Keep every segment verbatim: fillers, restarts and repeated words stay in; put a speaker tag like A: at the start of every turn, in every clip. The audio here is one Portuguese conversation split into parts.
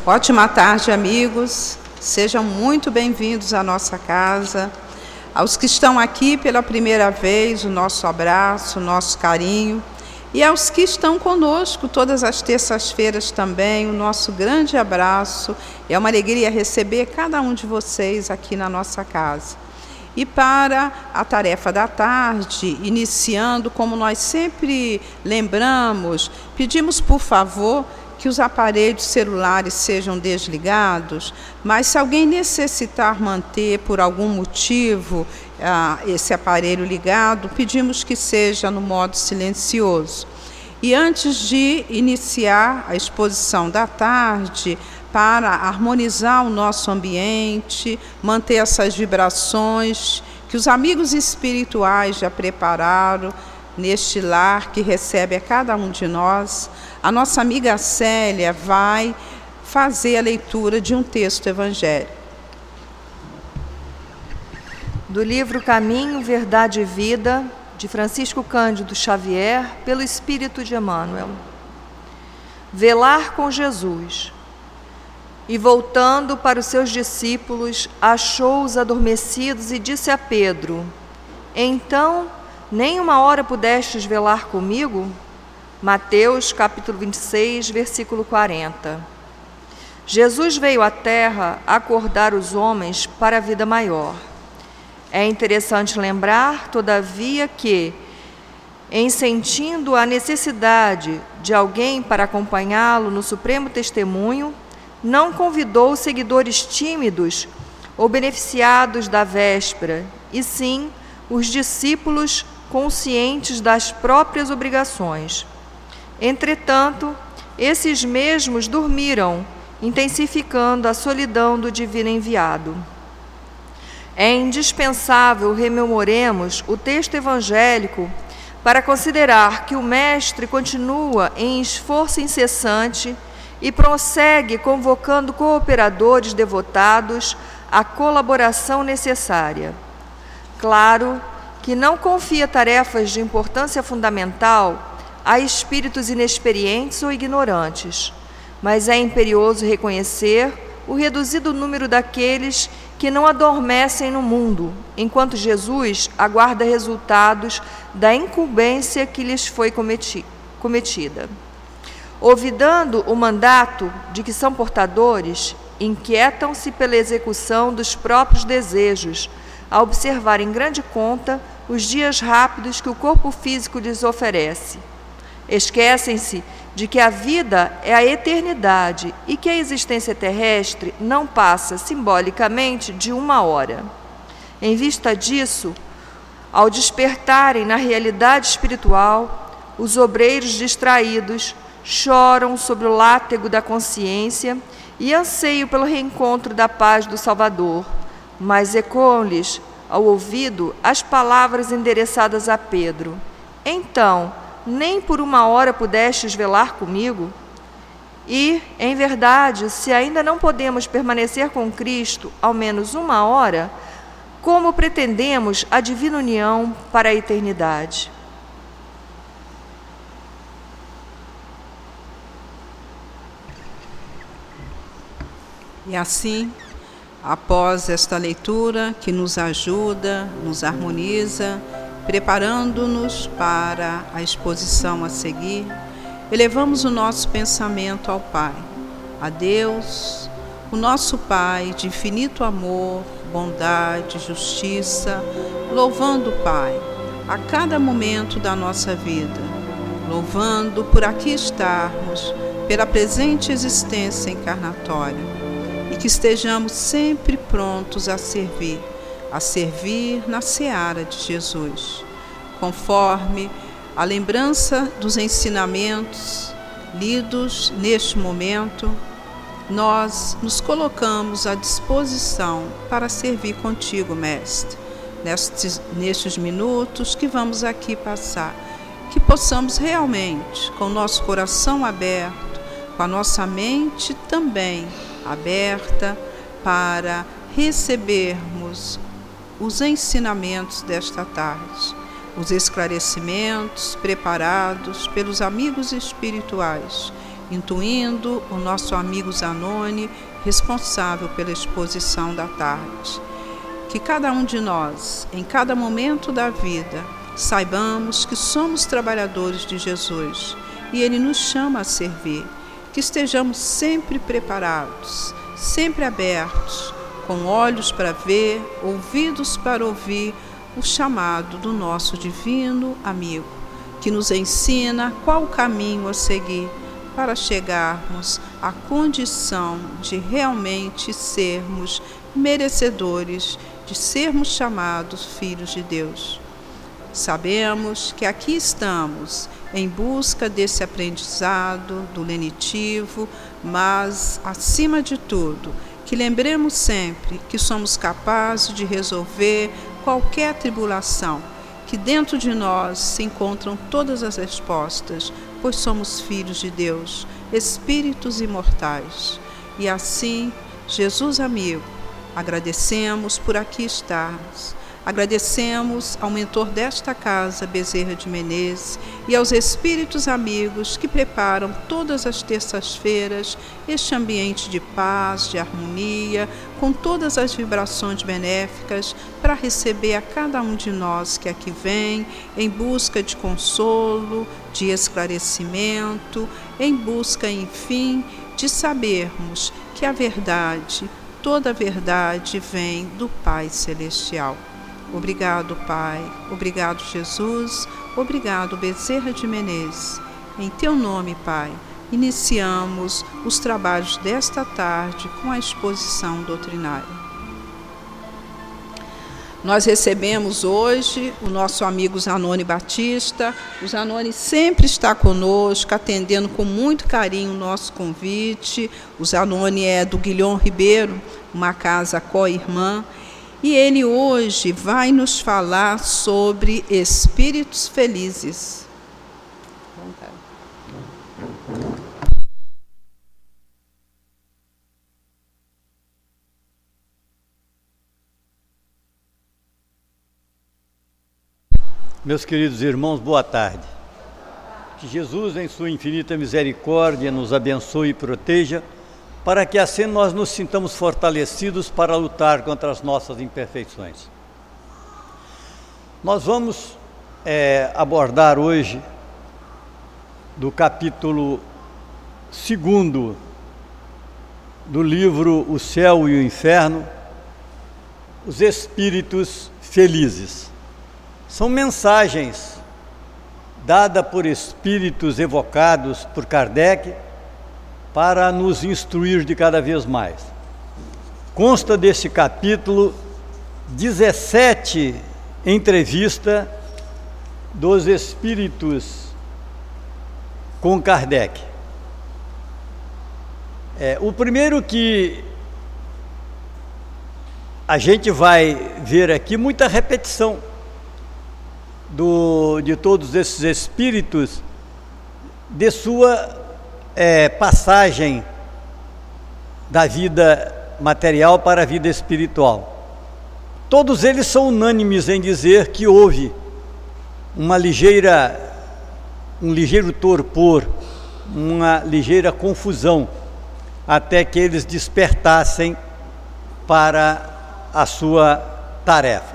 A: Ótima tarde, amigos. Sejam muito bem-vindos à nossa casa. Aos que estão aqui pela primeira vez, o nosso abraço, o nosso carinho. E aos que estão conosco todas as terças-feiras também, o nosso grande abraço. É uma alegria receber cada um de vocês aqui na nossa casa. E para a tarefa da tarde, iniciando, como nós sempre lembramos, pedimos, por favor, que os aparelhos celulares sejam desligados, mas se alguém necessitar manter, por algum motivo, ah, esse aparelho ligado, pedimos que seja no modo silencioso. E antes de iniciar a exposição da tarde, para harmonizar o nosso ambiente, manter essas vibrações que os amigos espirituais já prepararam neste lar que recebe a cada um de nós, a nossa amiga Célia vai fazer a leitura de um texto evangélico.
B: Do livro Caminho, Verdade e Vida, de Francisco Cândido Xavier, pelo Espírito de Emmanuel. Velar com Jesus. E voltando para os seus discípulos, achou-os adormecidos e disse a Pedro: Então, nem uma hora pudestes velar comigo? Mateus capítulo vinte e seis, versículo quarenta. Jesus veio à terra acordar os homens para a vida maior. É interessante lembrar, todavia, que, em sentindo a necessidade de alguém para acompanhá-lo no supremo testemunho, não convidou os seguidores tímidos ou beneficiados da véspera, e sim os discípulos conscientes das próprias obrigações. Entretanto, esses mesmos dormiram, intensificando a solidão do divino enviado. É indispensável rememoremos o texto evangélico para considerar que o Mestre continua em esforço incessante e prossegue convocando cooperadores devotados à colaboração necessária. Claro que não confia tarefas de importância fundamental a espíritos inexperientes ou ignorantes, mas é imperioso reconhecer o reduzido número daqueles que não adormecem no mundo, enquanto Jesus aguarda resultados da incumbência que lhes foi cometi- cometida. Olvidando o mandato de que são portadores, inquietam-se pela execução dos próprios desejos, a observar em grande conta os dias rápidos que o corpo físico lhes oferece. Esquecem-se de que a vida é a eternidade e que a existência terrestre não passa simbolicamente de uma hora. Em vista disso, ao despertarem na realidade espiritual, os obreiros distraídos choram sobre o látego da consciência e anseiam pelo reencontro da paz do Salvador, mas ecoam-lhes ao ouvido as palavras endereçadas a Pedro: Então, nem por uma hora pudestes velar comigo? E, em verdade, se ainda não podemos permanecer com Cristo ao menos uma hora, como pretendemos a divina união para a eternidade?
A: E assim, após esta leitura que nos ajuda, nos harmoniza, preparando-nos para a exposição a seguir, elevamos o nosso pensamento ao Pai, a Deus, o nosso Pai de infinito amor, bondade, justiça, louvando o Pai a cada momento da nossa vida, louvando por aqui estarmos, pela presente existência encarnatória, e que estejamos sempre prontos a servir, a servir na seara de Jesus, conforme a lembrança dos ensinamentos lidos neste momento. Nós nos colocamos à disposição para servir contigo, Mestre, nestes, nestes minutos que vamos aqui passar, que possamos realmente, com o nosso coração aberto, com a nossa mente também aberta, para recebermos os ensinamentos desta tarde, os esclarecimentos preparados pelos amigos espirituais intuindo o nosso amigo Zanoni, responsável pela exposição da tarde. Que cada um de nós, em cada momento da vida, saibamos que somos trabalhadores de Jesus e Ele nos chama a servir. Que estejamos sempre preparados, sempre abertos, com olhos para ver, ouvidos para ouvir o chamado do nosso divino amigo, que nos ensina qual o caminho a seguir para chegarmos à condição de realmente sermos merecedores de sermos chamados filhos de Deus. Sabemos que aqui estamos em busca desse aprendizado do lenitivo, mas, acima de tudo, que lembremos sempre que somos capazes de resolver qualquer tribulação, que dentro de nós se encontram todas as respostas, pois somos filhos de Deus, espíritos imortais. E assim, Jesus amigo, agradecemos por aqui estarmos. Agradecemos ao mentor desta casa, Bezerra de Menezes, e aos espíritos amigos que preparam todas as terças-feiras este ambiente de paz, de harmonia, com todas as vibrações benéficas para receber a cada um de nós que aqui vem em busca de consolo, de esclarecimento, em busca, enfim, de sabermos que a verdade, toda a verdade vem do Pai Celestial. Obrigado, Pai. Obrigado, Jesus. Obrigado, Bezerra de Menezes. Em Teu nome, Pai, iniciamos os trabalhos desta tarde com a exposição doutrinária. Nós recebemos hoje o nosso amigo Zanoni Batista. O Zanoni sempre está conosco, atendendo com muito carinho o nosso convite. O Zanoni é do Guilhom Ribeiro, uma casa co-irmã. E ele hoje vai nos falar sobre espíritos felizes.
C: Meus queridos irmãos, boa tarde. Que Jesus, em sua infinita misericórdia, nos abençoe e proteja, para que assim nós nos sintamos fortalecidos para lutar contra as nossas imperfeições. Nós vamos é, abordar hoje, do capítulo segundo do livro O Céu e o Inferno, os espíritos felizes. São mensagens dadas por espíritos evocados por Kardec, para nos instruir de cada vez mais. Consta desse capítulo dezessete entrevistas dos espíritos com Kardec. É, o primeiro que a gente vai ver aqui, muita repetição do, de todos esses espíritos, de sua É, passagem da vida material para a vida espiritual. Todos eles são unânimes em dizer que houve uma ligeira, um ligeiro torpor, uma ligeira confusão, até que eles despertassem para a sua tarefa.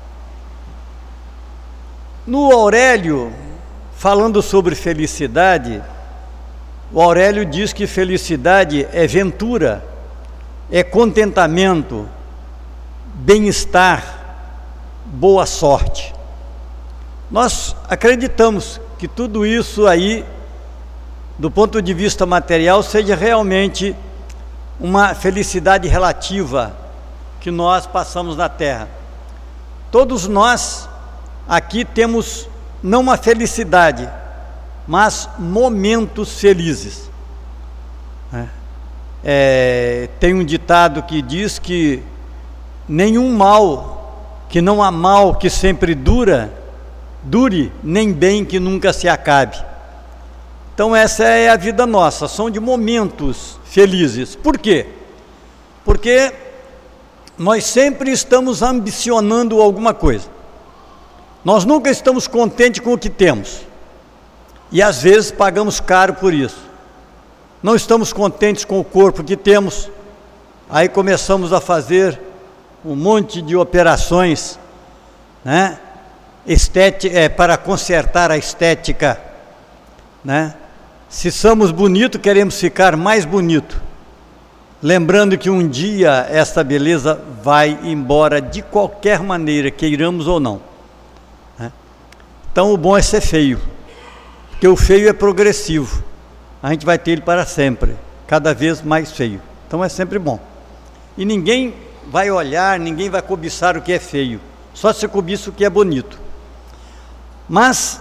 C: No Aurélio, falando sobre felicidade, o Aurélio diz que felicidade é ventura, é contentamento, bem-estar, boa sorte. Nós acreditamos que tudo isso aí, do ponto de vista material, seja realmente uma felicidade relativa que nós passamos na Terra. Todos nós aqui temos não uma felicidade, mas momentos felizes. É. É, tem um ditado que diz que nenhum mal, que não há mal que sempre dura, dure, nem bem que nunca se acabe. Então essa é a vida nossa, são de momentos felizes. Por quê? Porque nós sempre estamos ambicionando alguma coisa. Nós nunca estamos contentes com o que temos. E às vezes pagamos caro por isso. não estamos contentes com o corpo que temos, aí começamos a fazer um monte de operações, né? Estética, é, para consertar a estética, né? Se somos bonitos, queremos ficar mais bonito, lembrando que um dia essa beleza vai embora de qualquer maneira, queiramos ou não, né? Então o bom é ser feio, porque o feio é progressivo, a gente vai ter ele para sempre, cada vez mais feio, então é sempre bom. E ninguém vai olhar, ninguém vai cobiçar o que é feio, só se cobiça o que é bonito. Mas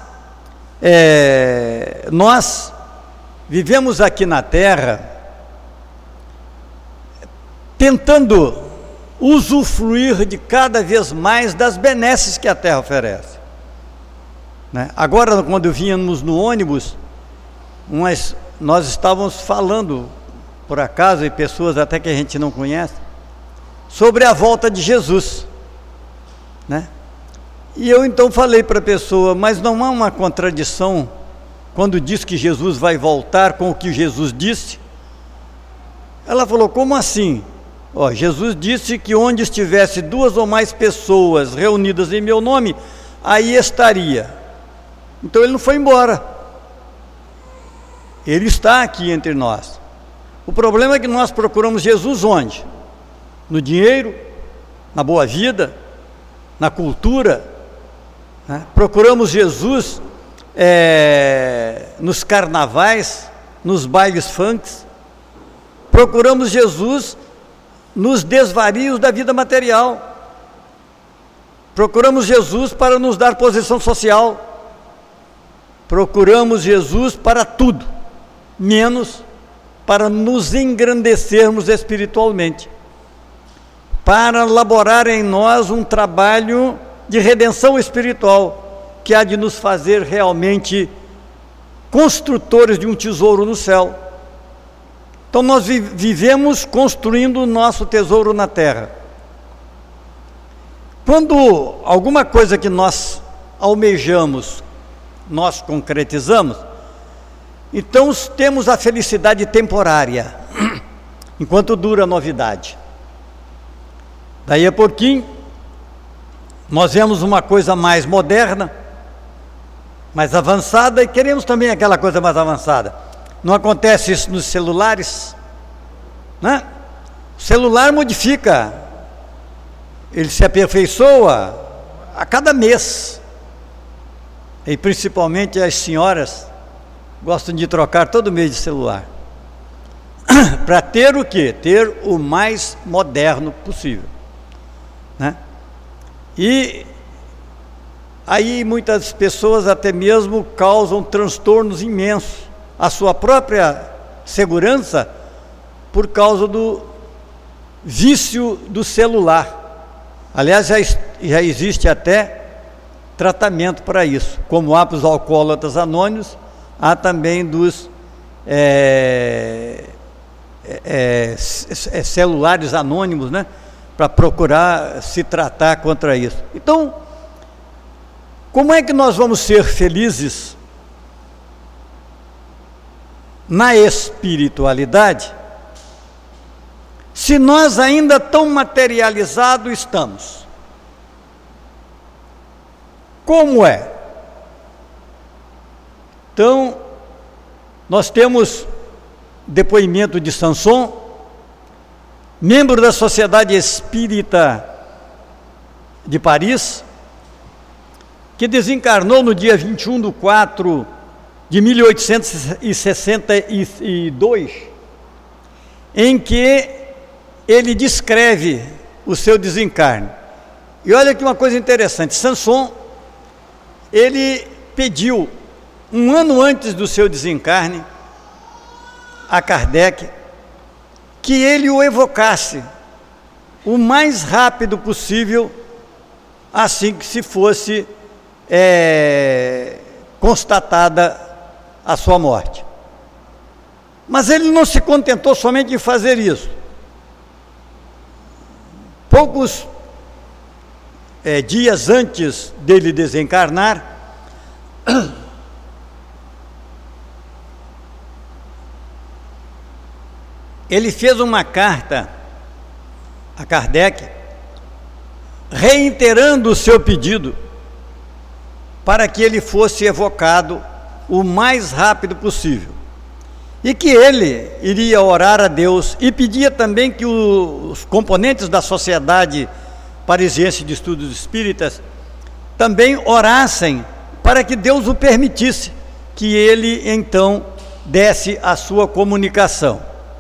C: é, nós vivemos aqui na Terra tentando usufruir de cada vez mais das benesses que a Terra oferece, né? Agora, quando vínhamos no ônibus, umas, nós estávamos falando, por acaso, e pessoas até que a gente não conhece, sobre a volta de Jesus, né? E eu então falei para a pessoa, mas não há uma contradição quando diz que Jesus vai voltar com o que Jesus disse? Ela falou, como assim? Ó, Jesus disse que onde estivesse duas ou mais pessoas reunidas em meu nome, aí estaria. Então ele não foi embora, ele está aqui entre nós. O problema é que nós procuramos Jesus onde? No dinheiro, na boa vida, na cultura, né? Procuramos Jesus é, nos carnavais, nos bailes funks, procuramos Jesus nos desvarios da vida material, procuramos Jesus para nos dar posição social, procuramos Jesus para tudo, menos para nos engrandecermos espiritualmente, para elaborar em nós um trabalho de redenção espiritual, que há de nos fazer realmente construtores de um tesouro no céu. Então nós vi- vivemos construindo o nosso tesouro na terra. Quando alguma coisa que nós almejamos, nós concretizamos, então temos a felicidade temporária, enquanto dura a novidade. Daí a pouquinho, nós vemos uma coisa mais moderna, mais avançada, e queremos também aquela coisa mais avançada. Não acontece isso nos celulares, né? O celular modifica, ele se aperfeiçoa a cada mês, e principalmente as senhoras gostam de trocar todo mês de celular, para ter o quê? Ter o mais moderno possível, né? E aí muitas pessoas até mesmo causam transtornos imensos à sua própria segurança por causa do vício do celular. Aliás, já, já existe até tratamento para isso, como há para os alcoólatras anônimos, há também dos é, é, é, celulares anônimos, né? Para procurar se tratar contra isso. Então, como é que nós vamos ser felizes na espiritualidade, se nós ainda tão materializados estamos? Como é? Então, nós temos depoimento de Samson, membro da Sociedade Espírita de Paris, que desencarnou no dia vinte e um de quatro de mil oitocentos e sessenta e dois, em que ele descreve o seu desencarne. E olha aqui uma coisa interessante, Samson, ele pediu, um ano antes do seu desencarne, a Kardec, que ele o evocasse o mais rápido possível, assim que se fosse é, constatada a sua morte. Mas ele não se contentou somente em fazer isso. Poucos é, dias antes dele desencarnar, ele fez uma carta a Kardec, reiterando o seu pedido para que ele fosse evocado o mais rápido possível, e que ele iria orar a Deus, e pedia também que os componentes da Sociedade Parisiense de Estudos Espíritas também orassem para que Deus o permitisse, que ele então desse a sua comunicação,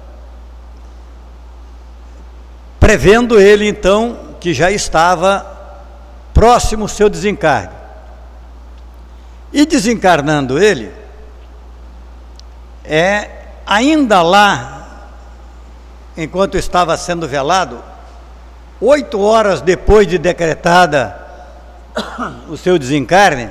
C: prevendo ele então que já estava próximo ao seu desencarne. E desencarnando ele, é ainda lá, enquanto estava sendo velado, oito horas depois de decretada o seu desencarne,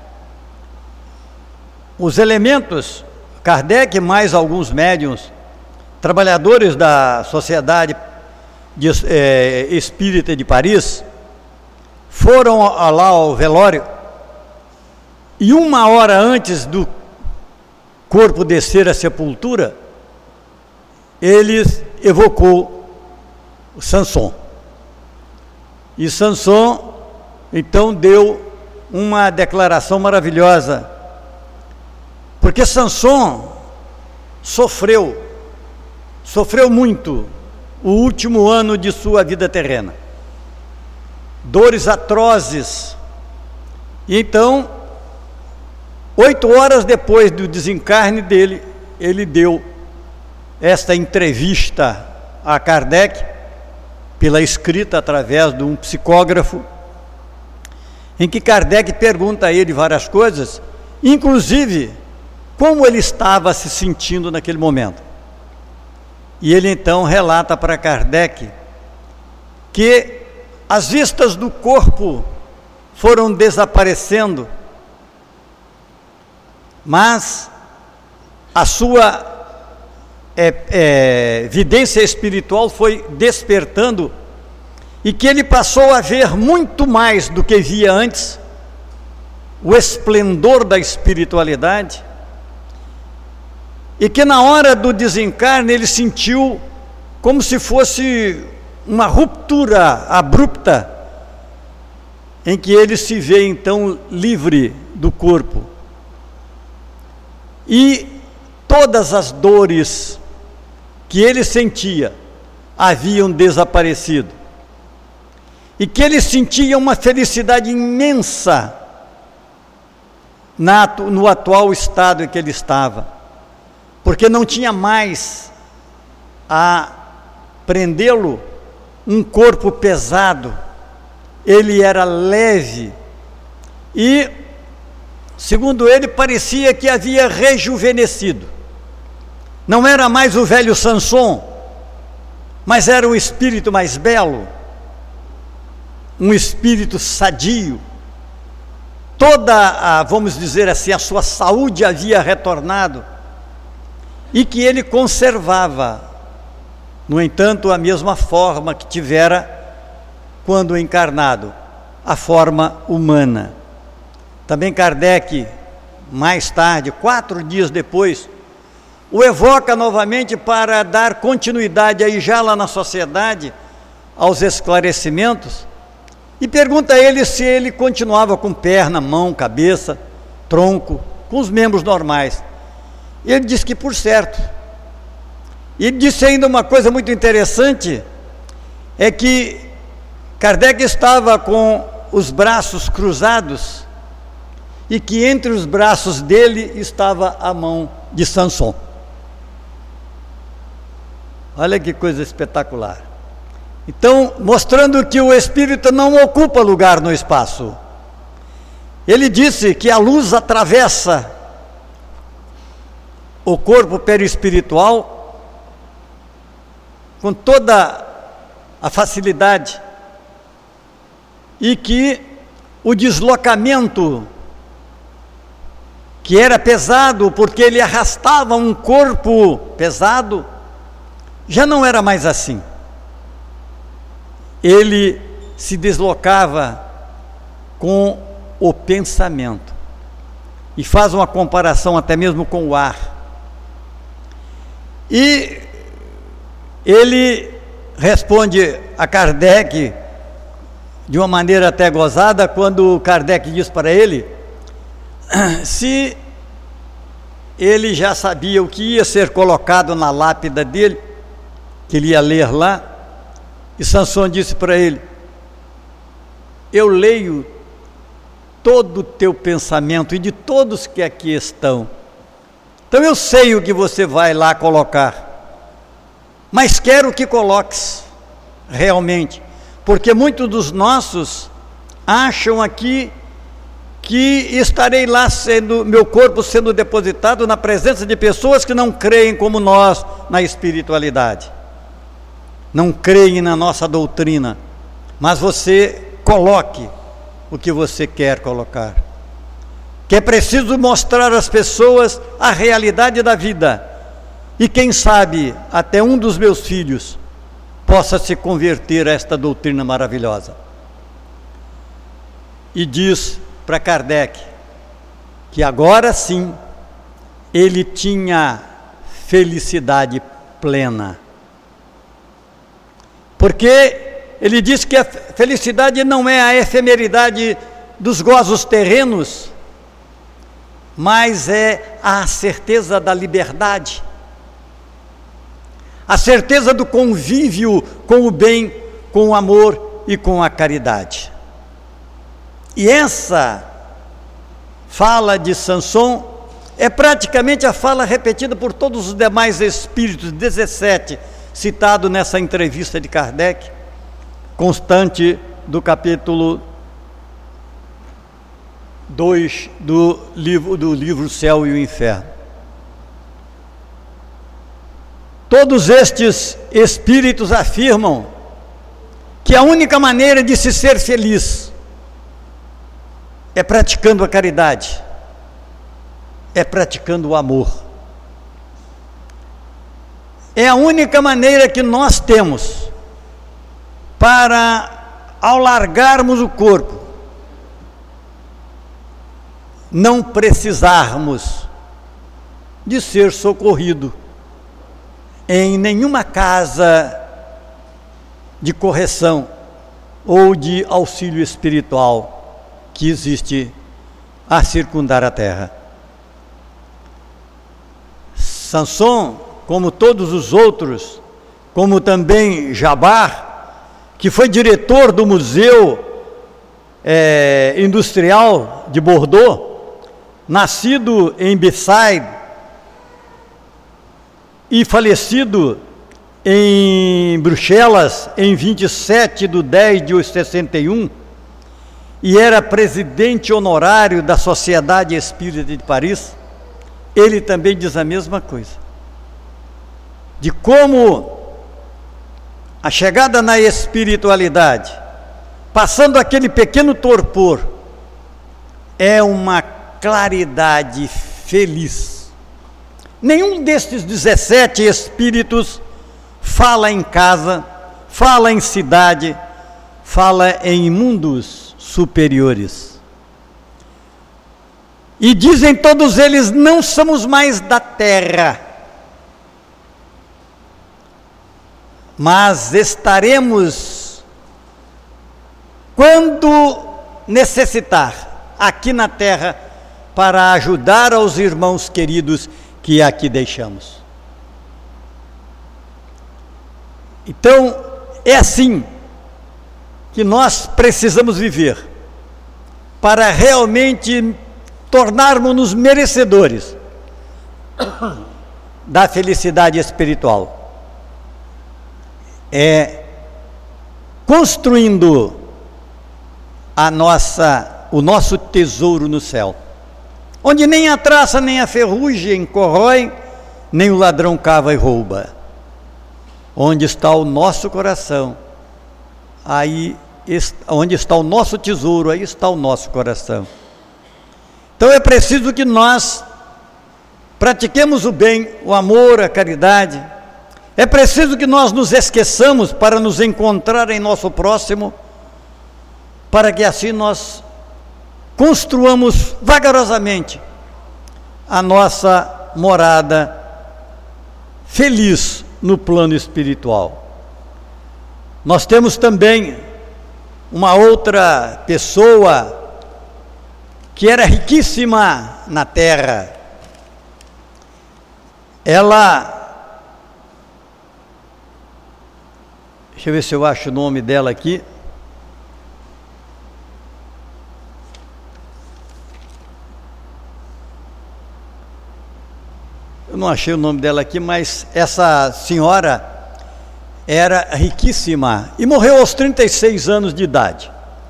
C: os elementos, Kardec mais alguns médiuns, trabalhadores da Sociedade de, é, Espírita de Paris, foram lá ao velório, e uma hora antes do corpo descer à sepultura, ele evocou o Sanson. E Sanson, então, deu uma declaração maravilhosa, porque Sanson sofreu, sofreu muito o último ano de sua vida terrena, dores atrozes, e então, oito horas depois do desencarne dele, ele deu esta entrevista a Kardec, pela escrita através de um psicógrafo, em que Kardec pergunta a ele várias coisas, inclusive como ele estava se sentindo naquele momento. E ele então relata para Kardec que as vistas do corpo foram desaparecendo, mas a sua é, é, vidência espiritual foi despertando, e que ele passou a ver muito mais do que via antes, o esplendor da espiritualidade, e que na hora do desencarne ele sentiu como se fosse uma ruptura abrupta, em que ele se vê então livre do corpo, e todas as dores que ele sentia haviam desaparecido, e que ele sentia uma felicidade imensa na, no atual estado em que ele estava, porque não tinha mais a prendê-lo um corpo pesado, ele era leve, e segundo ele, parecia que havia rejuvenescido. Não era mais o velho Sanson, mas era um espírito mais belo, um espírito sadio. Toda a, vamos dizer assim, a sua saúde havia retornado, e que ele conservava, no entanto, a mesma forma que tivera quando encarnado, a forma humana. Também Kardec, mais tarde, quatro dias depois, o evoca novamente para dar continuidade aí já lá na sociedade aos esclarecimentos, e pergunta a ele se ele continuava com perna, mão, cabeça, tronco, com os membros normais. Ele disse que por certo. E disse ainda uma coisa muito interessante, é que Kardec estava com os braços cruzados, e que entre os braços dele estava a mão de Sanson. Olha que coisa espetacular. Então, mostrando que o espírito não ocupa lugar no espaço. Ele disse que a luz atravessa o corpo perispiritual com toda a facilidade, e que o deslocamento, que era pesado porque ele arrastava um corpo pesado, já não era mais assim. Ele se deslocava com o pensamento, e faz uma comparação até mesmo com o ar. E ele responde a Kardec de uma maneira até gozada, quando Kardec diz para ele se ele já sabia o que ia ser colocado na lápida dele, que ele ia ler lá, e Sanson disse para ele: eu leio todo o teu pensamento e de todos que aqui estão, então eu sei o que você vai lá colocar, mas quero que coloques realmente, porque muitos dos nossos acham aqui que estarei lá sendo, meu corpo sendo depositado na presença de pessoas que não creem como nós na espiritualidade, não creem na nossa doutrina, mas você coloque o que você quer colocar, que é preciso mostrar às pessoas a realidade da vida, e quem sabe até um dos meus filhos possa se converter a esta doutrina maravilhosa. E diz para Kardec que agora sim ele tinha felicidade plena, porque ele diz que a felicidade não é a efemeridade dos gozos terrenos, mas é a certeza da liberdade, a certeza do convívio com o bem, com o amor e com a caridade. E essa fala de Sanson é praticamente a fala repetida por todos os demais espíritos, dezessete, citado nessa entrevista de Kardec, constante do capítulo dois do livro, do livro Céu e o Inferno. Todos estes espíritos afirmam que a única maneira de se ser feliz é praticando a caridade, é praticando o amor. É a única maneira que nós temos para, ao largarmos o corpo, não precisarmos de ser socorrido em nenhuma casa de correção ou de auxílio espiritual que existe a circundar a terra. Sanson, como todos os outros, como também Jabar, que foi diretor do Museu é, Industrial de Bordeaux, nascido em Bessay e falecido em Bruxelas em vinte e sete de dez de sessenta e um, e era presidente honorário da Sociedade Espírita de Paris, ele também diz a mesma coisa, de como a chegada na espiritualidade, passando aquele pequeno torpor, é uma claridade feliz. Nenhum destes dezessete espíritos fala em casa, fala em cidade, fala em mundos superiores. E dizem todos eles: não somos mais da terra, mas estaremos, quando necessitar, aqui na terra, para ajudar aos irmãos queridos que aqui deixamos. Então, é assim que nós precisamos viver, para realmente tornarmos-nos merecedores da felicidade espiritual. É construindo a nossa, o nosso tesouro no céu, onde nem a traça nem a ferrugem corrói, nem o ladrão cava e rouba. Onde está o nosso coração, aí onde está o nosso tesouro, aí está o nosso coração. Então é preciso que nós pratiquemos o bem, o amor, a caridade. É preciso que nós nos esqueçamos para nos encontrar em nosso próximo, para que assim nós construamos vagarosamente a nossa morada feliz no plano espiritual. Nós temos também uma outra pessoa que era riquíssima na terra. Ela, deixa eu ver se eu acho o nome dela aqui. Eu não achei o nome dela aqui, mas essa senhora era riquíssima e morreu aos trinta e seis anos de idade.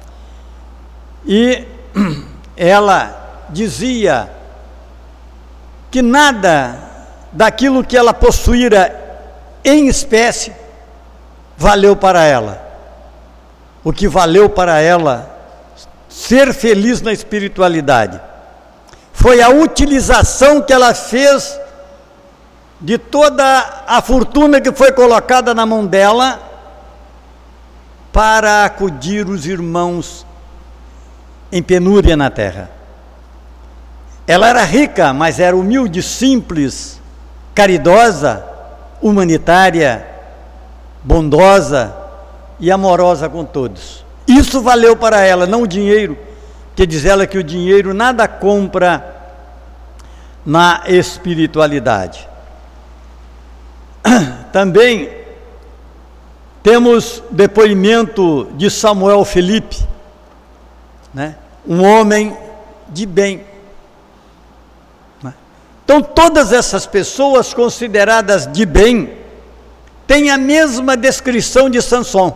C: E ela dizia que nada daquilo que ela possuíra em espécie valeu para ela. O que valeu para ela ser feliz na espiritualidade foi a utilização que ela fez de toda a fortuna que foi colocada na mão dela para acudir os irmãos em penúria na terra. Ela era rica, mas era humilde, simples, caridosa, humanitária, bondosa e amorosa com todos. Isso valeu para ela, não o dinheiro, que diz ela que o dinheiro nada compra na espiritualidade. Também temos depoimento de Samuel Felipe, né? Um homem de bem. Né? Então, todas essas pessoas consideradas de bem têm a mesma descrição de Sansão,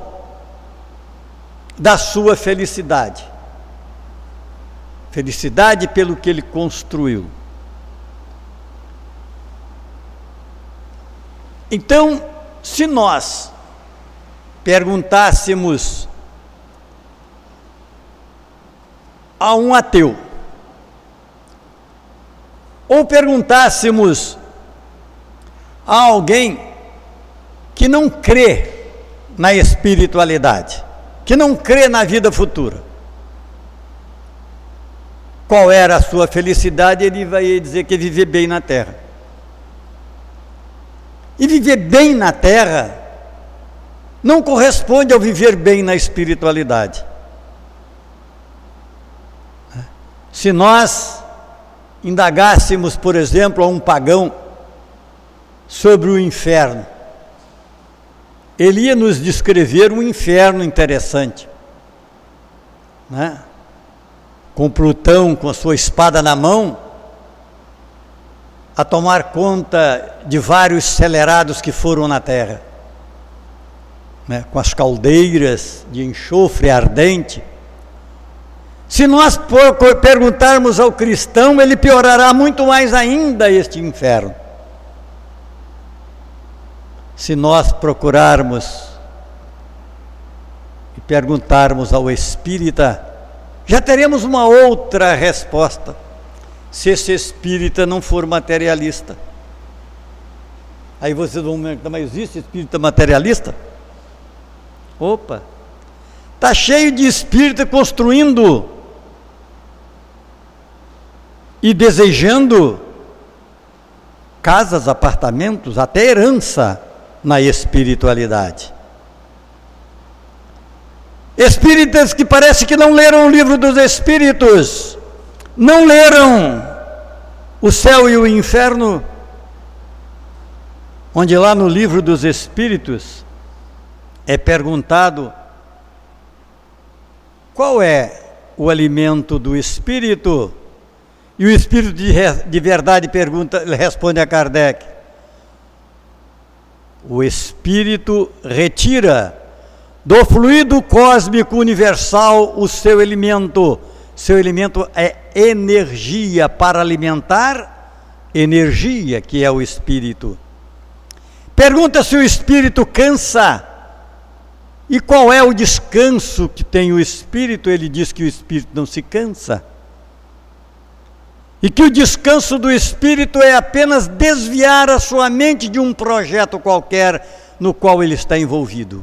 C: da sua felicidade. Felicidade pelo que ele construiu. Então, se nós perguntássemos a um ateu, ou perguntássemos a alguém que não crê na espiritualidade, que não crê na vida futura, qual era a sua felicidade, ele vai dizer que é viver bem na terra. E viver bem na terra não corresponde ao viver bem na espiritualidade. Se nós indagássemos, por exemplo, a um pagão sobre o inferno, ele ia nos descrever um inferno interessante, né? Com Plutão com a sua espada na mão, a tomar conta de vários celerados que foram na terra, né, com as caldeiras de enxofre ardente. Se nós perguntarmos ao cristão, ele piorará muito mais ainda este inferno. Se nós procurarmos e perguntarmos ao espírita, já teremos uma outra resposta. Se esse espírita não for materialista. Aí vocês vão perguntar, mas existe espírita materialista? Opa, está cheio de espírita construindo e desejando casas, apartamentos, até herança na espiritualidade. Espíritas que parece que não leram o livro dos Espíritos, não leram o céu e o inferno, onde lá no livro dos Espíritos é perguntado qual é o alimento do Espírito, e o Espírito de, de verdade pergunta, responde a Kardec: o Espírito retira do fluido cósmico universal o seu alimento. Seu alimento é energia para alimentar energia, que é o Espírito. Pergunta se o Espírito cansa. E qual é o descanso que tem o Espírito? Ele diz que o Espírito não se cansa. E que o descanso do Espírito é apenas desviar a sua mente de um projeto qualquer no qual ele está envolvido.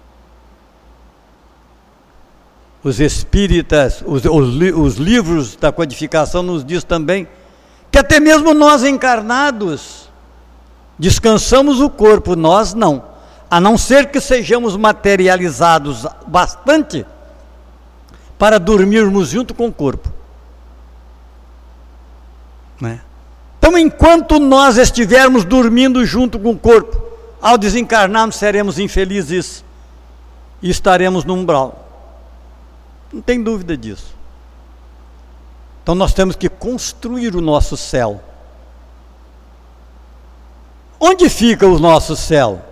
C: Os espíritas, os, os, os livros da codificação nos diz também que até mesmo nós encarnados Descansamos o corpo, nós não. A não ser que sejamos materializados bastante para dormirmos junto com o corpo. Né? Então, enquanto nós estivermos dormindo junto com o corpo, ao desencarnarmos seremos infelizes e estaremos no umbral. Não tem dúvida disso. Então nós temos que construir o nosso céu. Onde fica o nosso céu?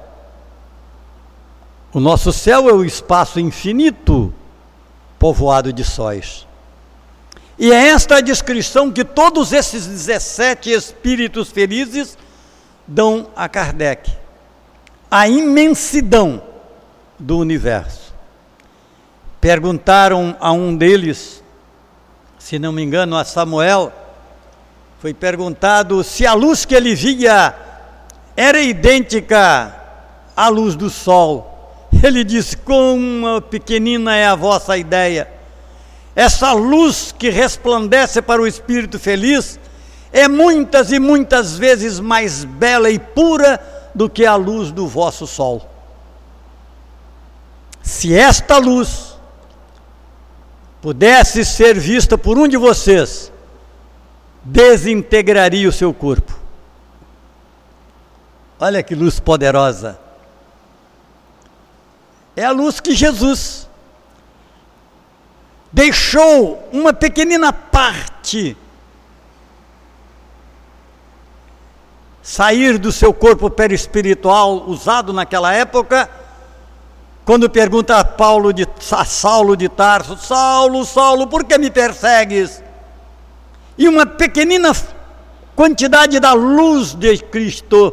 C: O nosso céu é o espaço infinito, povoado de sóis. E é esta a descrição que todos esses dezessete espíritos felizes dão a Kardec. A imensidão do universo. Perguntaram a um deles, se não me engano, a Samuel, foi perguntado se a luz que ele via era idêntica à luz do sol. Ele disse: como pequenina é a vossa ideia. Essa luz que resplandece para o espírito feliz é muitas e muitas vezes mais bela e pura do que a luz do vosso sol. Se esta luz pudesse ser vista por um de vocês, desintegraria o seu corpo. Olha que luz poderosa. É a luz que Jesus deixou uma pequenina parte sair do seu corpo perispiritual usado naquela época, quando pergunta a, Paulo de, a Saulo de Tarso: Saulo, Saulo, por que me persegues? E uma pequenina quantidade da luz de Cristo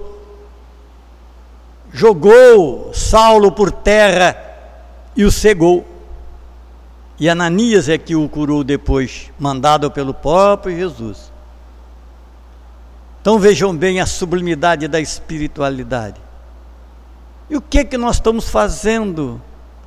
C: jogou Saulo por terra e o cegou. E Ananias é que o curou depois, mandado pelo próprio Jesus. Então vejam bem a sublimidade da espiritualidade. E o que é que nós estamos fazendo?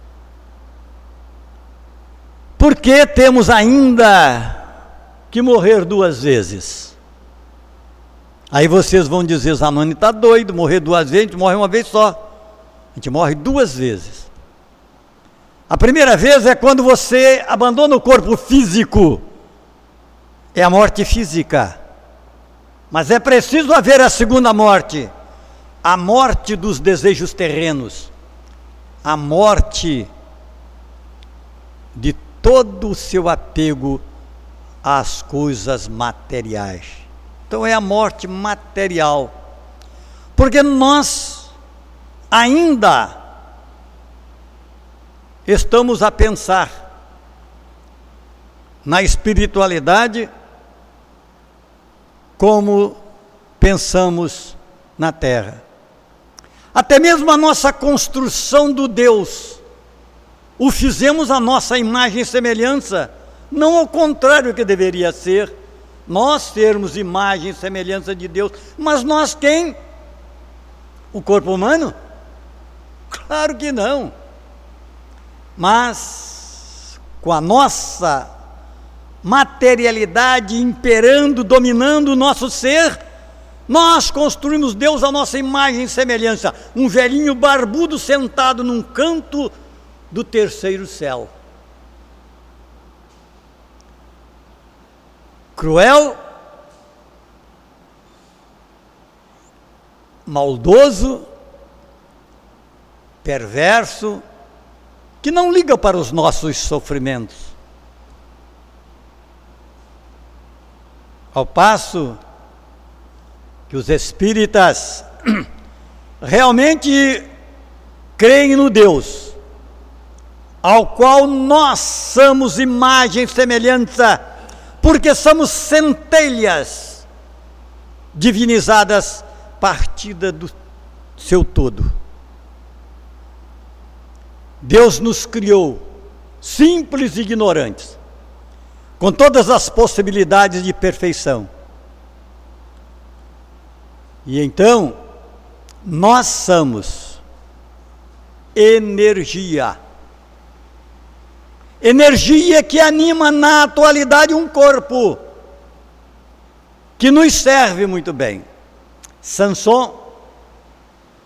C: Por que temos ainda que morrer duas vezes? Aí vocês vão dizer: Zanoni está doido, morrer duas vezes. A gente morre uma vez só. A gente morre duas vezes. A primeira vez é quando você abandona o corpo físico. É a morte física. Mas é preciso haver a segunda morte. A morte dos desejos terrenos. A morte de todo o seu apego às coisas materiais. Então é a morte material. Porque nós ainda estamos a pensar na espiritualidade como pensamos na terra. Até mesmo a nossa construção do Deus o fizemos a nossa imagem e semelhança, não ao contrário que deveria ser, nós sermos imagem e semelhança de Deus. Mas nós quem? O corpo humano? Claro que não. Mas com a nossa materialidade imperando, dominando o nosso ser, nós construímos Deus à nossa imagem e semelhança. Um velhinho barbudo sentado num canto do terceiro céu. Cruel, maldoso, perverso, que não liga para os nossos sofrimentos. Ao passo que os espíritas realmente creem no Deus, ao qual nós somos imagem e semelhança, porque somos centelhas divinizadas, partida do seu todo. Deus nos criou simples e ignorantes, com todas as possibilidades de perfeição. E então, nós somos energia. Energia que anima na atualidade um corpo, que nos serve muito bem. Samson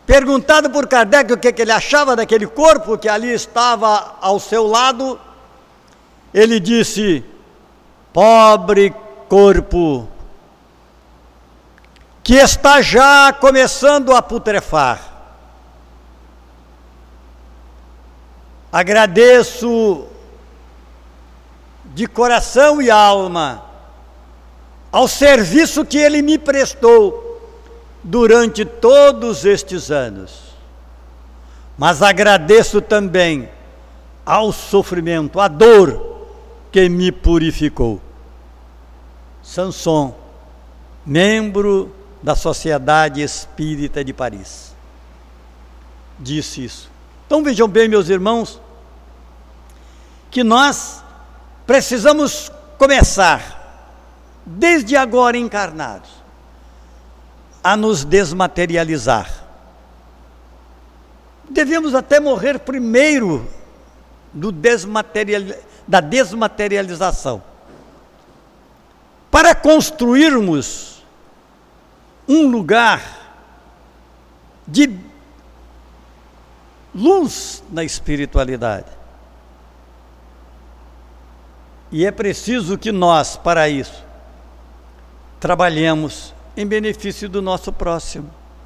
C: perguntado por Kardec o que, que ele achava daquele corpo que ali estava ao seu lado, ele disse: pobre corpo, que está já começando a putrefar. Agradeço de coração e alma ao serviço que ele me prestou durante todos estes anos, mas agradeço também ao sofrimento, à dor que me purificou. Sanson, membro da Sociedade Espírita de Paris, disse isso. Então vejam bem, meus irmãos, que nós precisamos começar, desde agora encarnados, a nos desmaterializar. Devemos até morrer primeiro do desmaterial, da desmaterialização, para construirmos um lugar de luz na espiritualidade. E é preciso que nós, para isso, trabalhemos em benefício do nosso próximo.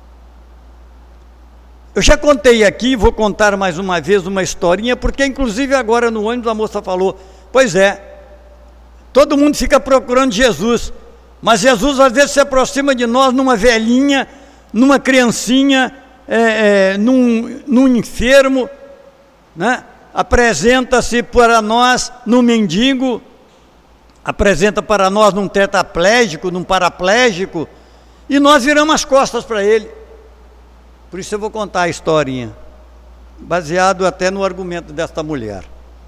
C: Eu já contei aqui, vou contar mais uma vez uma historinha, porque inclusive agora no ônibus a moça falou: pois é, todo mundo fica procurando Jesus, mas Jesus às vezes se aproxima de nós numa velhinha, numa criancinha, é, é, num, num enfermo, né? Apresenta-se para nós num mendigo, apresenta para nós num tetraplégico, num paraplégico, e nós viramos as costas para ele. Por isso eu vou contar a historinha, baseado até no argumento desta mulher.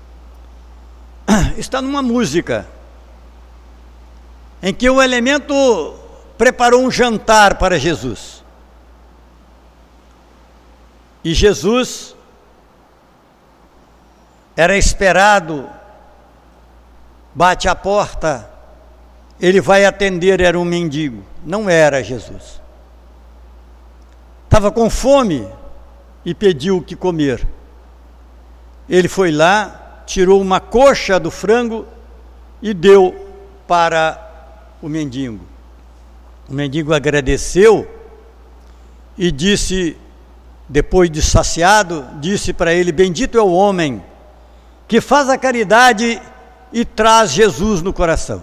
C: Está numa música em que o elemento preparou um jantar para Jesus. E Jesus era esperado, bate à porta, ele vai atender, era um mendigo, não era Jesus. Estava com fome e pediu o que comer. Ele foi lá, tirou uma coxa do frango e deu para o mendigo. O mendigo agradeceu e disse, depois de saciado, disse para ele: bendito é o homem que faz a caridade e traz Jesus no coração.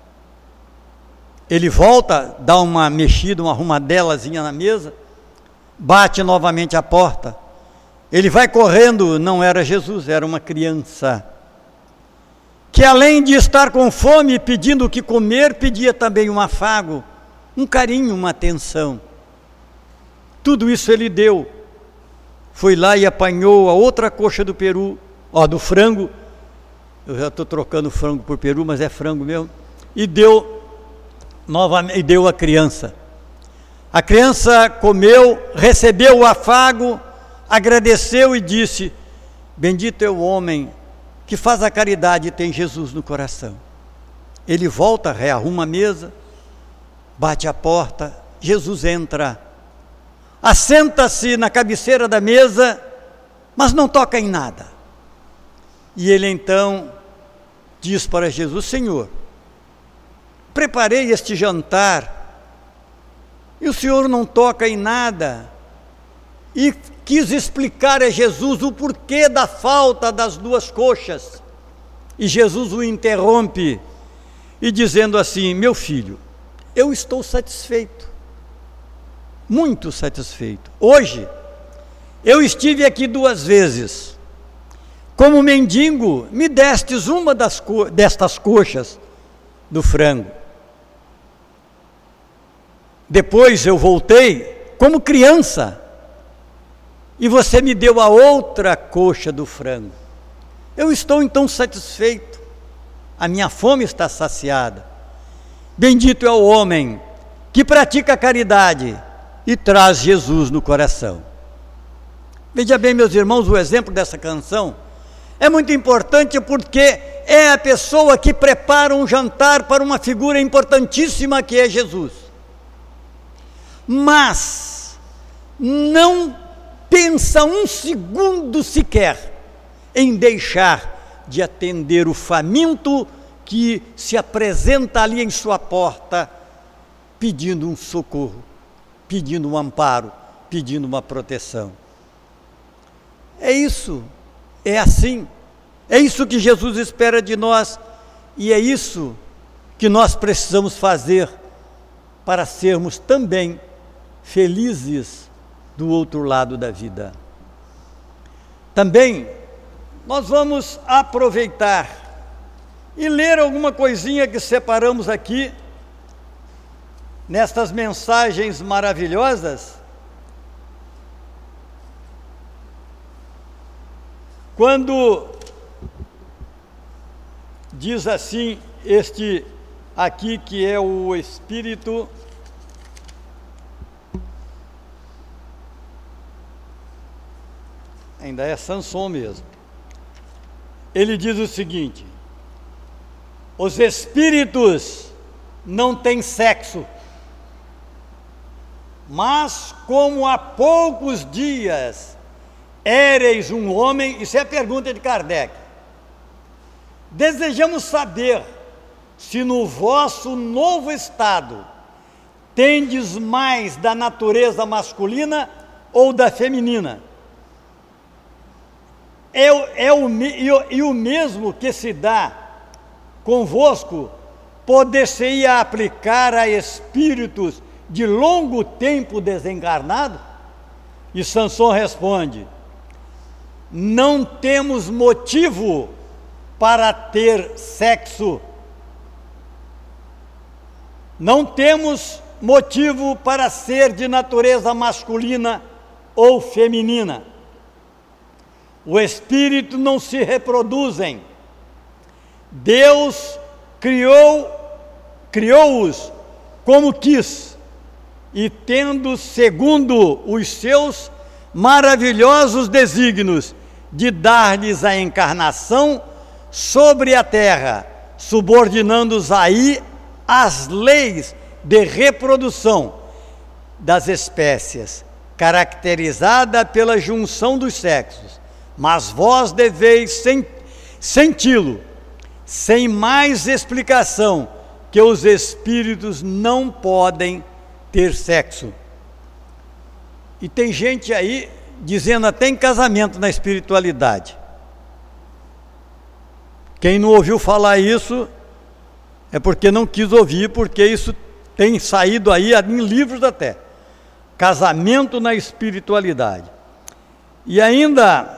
C: Ele volta, dá uma mexida, uma arrumadelazinha na mesa, bate novamente a porta. Ele vai correndo, não era Jesus, era uma criança, que além de estar com fome, pedindo o que comer, pedia também um afago, um carinho, uma atenção. Tudo isso ele deu. Foi lá e apanhou a outra coxa do peru, ó, do frango, eu já estou trocando frango por peru, mas é frango mesmo, e deu novamente, e deu à criança. A criança comeu, recebeu o afago, agradeceu e disse: bendito é o homem que faz a caridade e tem Jesus no coração. Ele volta, rearruma a mesa, bate a porta, Jesus entra, assenta-se na cabeceira da mesa, mas não toca em nada. E ele então diz para Jesus: Senhor, preparei este jantar e o Senhor não toca em nada. E quis explicar a Jesus o porquê da falta das duas coxas. E Jesus o interrompe e dizendo assim: meu filho, eu estou satisfeito, muito satisfeito. Hoje eu estive aqui duas vezes. Como mendigo, me destes uma das co- destas coxas do frango. Depois eu voltei como criança e você me deu a outra coxa do frango. Eu estou então satisfeito, a minha fome está saciada. Bendito é o homem que pratica a caridade e traz Jesus no coração. Veja bem, meus irmãos, o exemplo dessa canção é muito importante, porque é a pessoa que prepara um jantar para uma figura importantíssima que é Jesus. Mas não pensa um segundo sequer em deixar de atender o faminto que se apresenta ali em sua porta, pedindo um socorro, pedindo um amparo, pedindo uma proteção. É isso, é assim, é isso que Jesus espera de nós, e é isso que nós precisamos fazer para sermos também felizes do outro lado da vida. Também nós vamos aproveitar e ler alguma coisinha que separamos aqui nestas mensagens maravilhosas, quando diz assim, este aqui que é o Espírito, ainda é Samson mesmo, ele diz o seguinte: os espíritos não têm sexo, mas como há poucos dias éreis um homem, isso é a pergunta de Kardec, desejamos saber se no vosso novo estado tendes mais da natureza masculina ou da feminina. É, é o, e, o, e o mesmo que se dá convosco poder-se-ia aplicar a espíritos de longo tempo desencarnado? E Samson responde: não temos motivo para ter sexo. Não temos motivo para ser de natureza masculina ou feminina. O espírito não se reproduzem. Deus criou, criou-os como quis, e tendo, segundo os seus maravilhosos desígnios, de dar-lhes a encarnação sobre a terra, subordinando-os aí às leis de reprodução das espécies, caracterizada pela junção dos sexos. Mas vós deveis senti-lo, sem mais explicação, que os espíritos não podem ter sexo. E tem gente aí dizendo até em casamento na espiritualidade. Quem não ouviu falar isso é porque não quis ouvir, porque isso tem saído aí em livros até. Casamento na espiritualidade. E ainda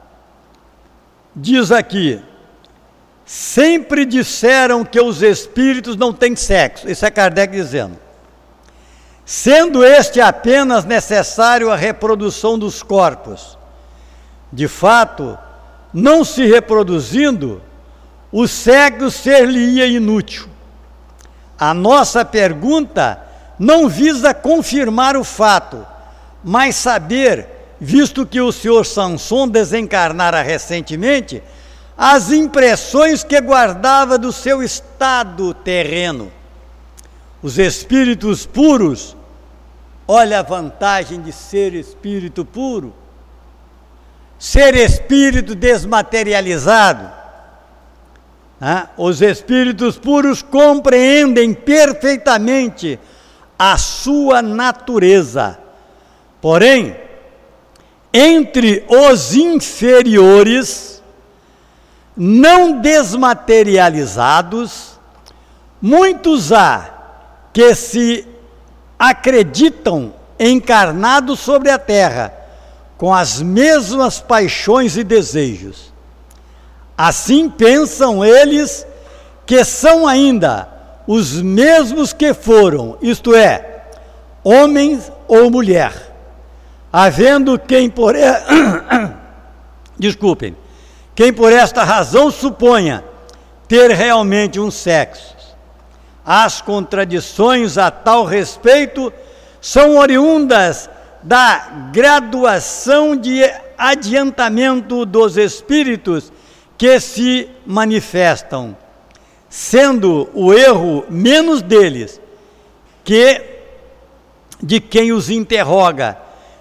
C: diz aqui: sempre disseram que os espíritos não têm sexo. Isso é Kardec dizendo. Sendo este apenas necessário a reprodução dos corpos. De fato, não se reproduzindo, o sexo ser-lhe-ia inútil. A nossa pergunta não visa confirmar o fato, mas saber, visto que o senhor Samson desencarnara recentemente, as impressões que guardava do seu estado terreno. Os espíritos puros, olha a vantagem de ser espírito puro, ser espírito desmaterializado. Ah, os espíritos puros compreendem perfeitamente a sua natureza. Porém, entre os inferiores, não desmaterializados, muitos há que se acreditam encarnados sobre a terra, com as mesmas paixões e desejos. Assim pensam eles que são ainda os mesmos que foram, isto é, homem ou mulher, havendo quem por e... desculpem, quem por esta razão suponha ter realmente um sexo. As contradições a tal respeito são oriundas da graduação de adiantamento dos espíritos que se manifestam, sendo o erro menos deles que de quem os interroga,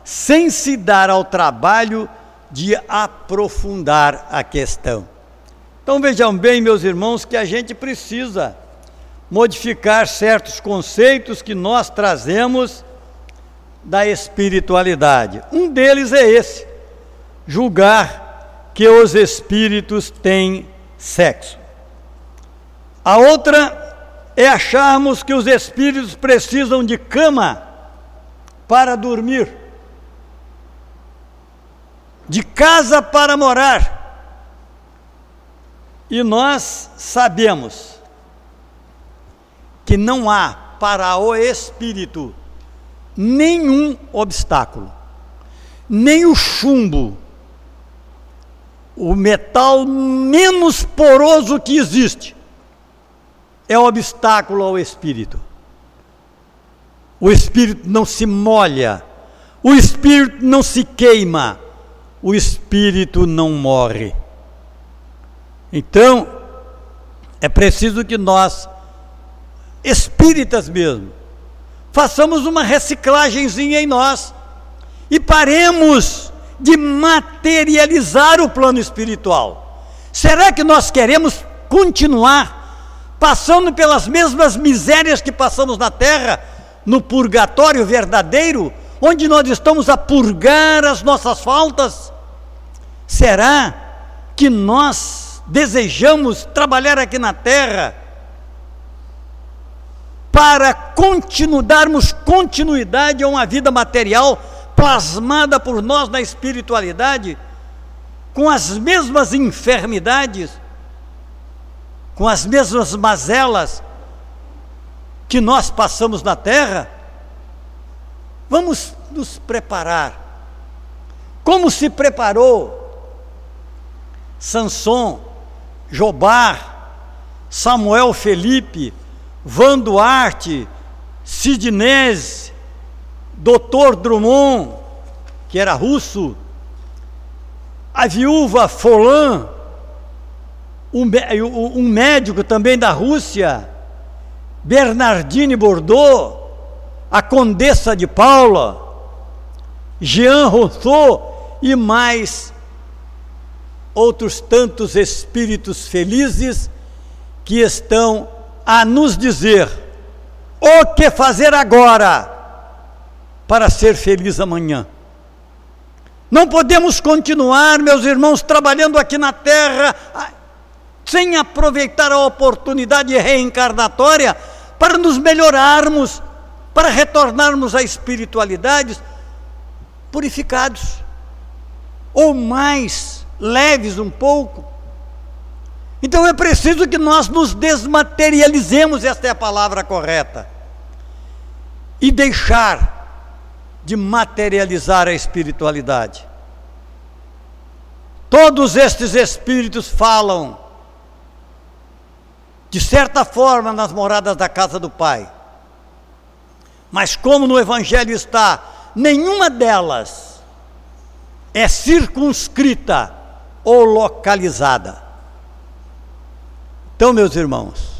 C: sem se dar ao trabalho de aprofundar a questão. Então vejam bem, meus irmãos, que a gente precisa modificar certos conceitos que nós trazemos da espiritualidade. Um deles é esse: julgar que os espíritos têm sexo. A outra é acharmos que os espíritos precisam de cama para dormir, de casa para morar. E nós sabemos que não há para o espírito nenhum obstáculo, nem o chumbo, o metal menos poroso que existe, é obstáculo ao espírito. O espírito não se molha, o espírito não se queima, o espírito não morre. Então, é preciso que nós, espíritas mesmo, façamos uma reciclagenzinha em nós e paremos de materializar o plano espiritual. Será que nós queremos continuar passando pelas mesmas misérias que passamos na terra, no purgatório verdadeiro, onde nós estamos a purgar as nossas faltas? Será que nós desejamos trabalhar aqui na terra para continu, darmos continuidade a uma vida material plasmada por nós na espiritualidade, com as mesmas enfermidades, com as mesmas mazelas que nós passamos na terra? Vamos nos preparar, como se preparou Sanson, Jobar, Samuel Felipe, Van Duarte, Sidney, doutor Drummond, que era russo, a viúva Folan, um, um médico também da Rússia, Bernardine Bordeaux, a Condessa de Paula, Jean Rousseau e mais outros tantos espíritos felizes que estão a nos dizer o que fazer agora para ser feliz amanhã. Não podemos continuar, meus irmãos, trabalhando aqui na terra sem aproveitar a oportunidade reencarnatória para nos melhorarmos, para retornarmos à espiritualidade purificados, ou mais leves um pouco. Então é preciso que nós nos desmaterializemos, esta é a palavra correta, e deixar de materializar a espiritualidade. Todos estes espíritos falam, de certa forma, nas moradas da casa do Pai, mas como no Evangelho está, nenhuma delas é circunscrita ou localizada. Então, meus irmãos,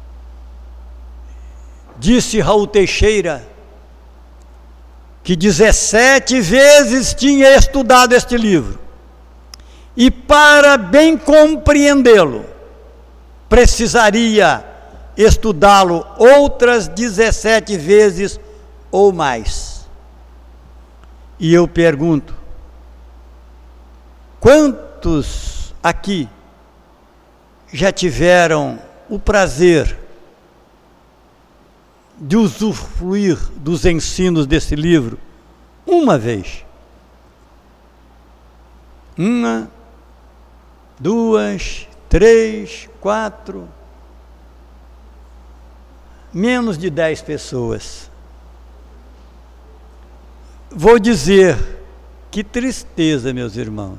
C: disse Raul Teixeira que dezessete vezes tinha estudado este livro, e para bem compreendê-lo, precisaria estudá-lo outras dezessete vezes ou mais. E eu pergunto, quantos aqui já tiveram o prazer de usufruir dos ensinos desse livro uma vez? Uma, duas, três, quatro, menos de dez pessoas. Vou dizer, que tristeza, meus irmãos.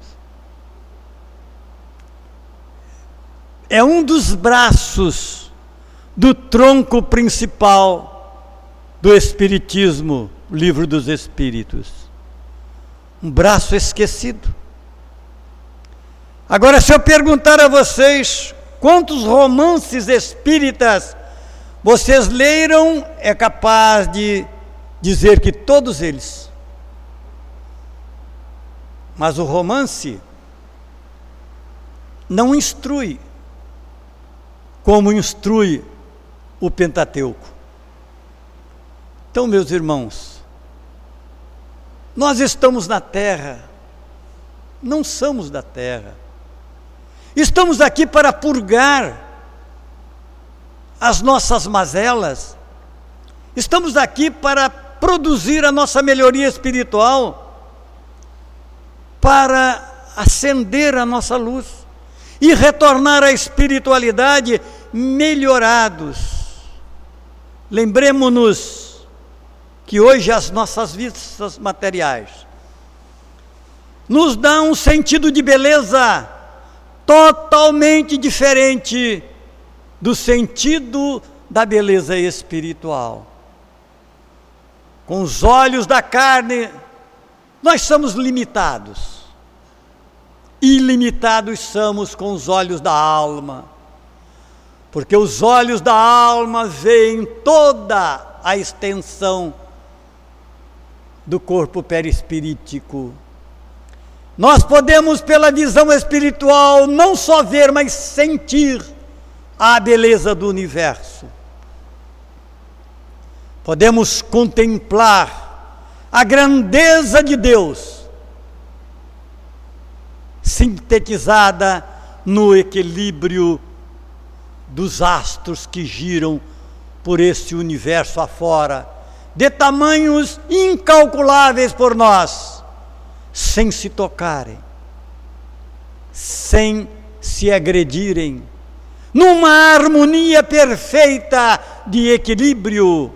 C: É um dos braços do tronco principal do Espiritismo, Livro dos Espíritos. Um braço esquecido. Agora, se eu perguntar a vocês quantos romances espíritas vocês leram, é capaz de dizer que todos eles Mas o romance não instrui como instrui o Pentateuco. Então, meus irmãos, nós estamos na terra, não somos da terra. Estamos aqui para purgar as nossas mazelas. Estamos aqui para produzir a nossa melhoria espiritual, para acender a nossa luz e retornar à espiritualidade melhorados. Lembremos-nos que hoje as nossas vistas materiais nos dão um sentido de beleza totalmente diferente do sentido da beleza espiritual. Com os olhos da carne, nós somos limitados. Ilimitados somos com os olhos da alma, porque os olhos da alma veem toda a extensão do corpo perispirítico. Nós podemos, pela visão espiritual, não só ver, mas sentir a beleza do universo. Podemos contemplar a grandeza de Deus, sintetizada no equilíbrio dos astros que giram por esse universo afora, de tamanhos incalculáveis por nós, sem se tocarem, sem se agredirem, numa harmonia perfeita de equilíbrio.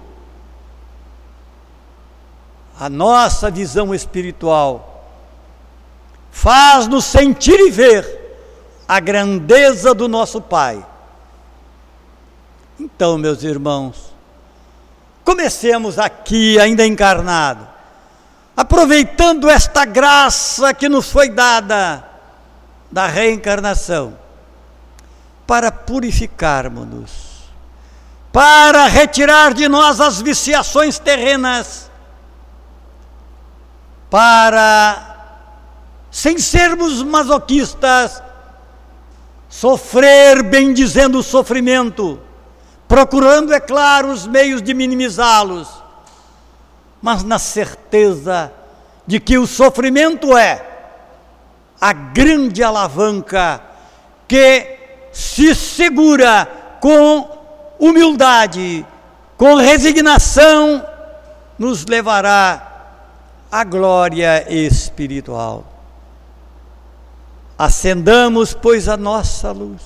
C: A nossa visão espiritual faz-nos sentir e ver a grandeza do nosso Pai. Então, meus irmãos, comecemos aqui, ainda encarnado, aproveitando esta graça que nos foi dada da reencarnação, para purificarmos-nos, para retirar de nós as viciações terrenas, para, sem sermos masoquistas, sofrer bendizendo o sofrimento, procurando, é claro, os meios de minimizá-los, mas na certeza de que o sofrimento é a grande alavanca que se segura com humildade, com resignação, nos levará à glória espiritual. Acendamos, pois, a nossa luz.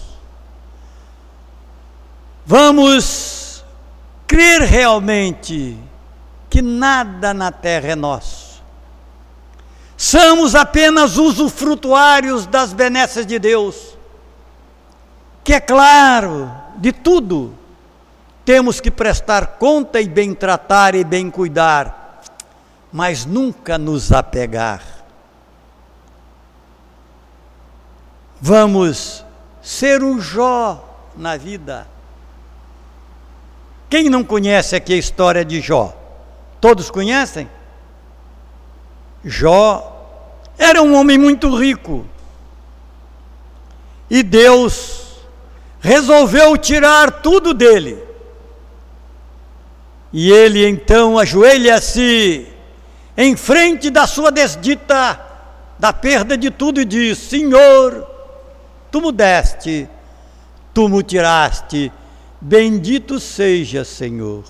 C: Vamos crer realmente que nada na terra é nosso. Somos apenas usufrutuários das benesses de Deus, que, é claro, de tudo temos que prestar conta e bem tratar e bem cuidar, mas nunca nos apegar. Vamos ser um Jó na vida. Quem não conhece aqui a história de Jó? Todos conhecem? Jó era um homem muito rico e Deus resolveu tirar tudo dele. E ele então ajoelha-se em frente da sua desdita da perda de tudo e diz: Senhor, tu me deste, tu me tiraste, bendito seja, Senhor.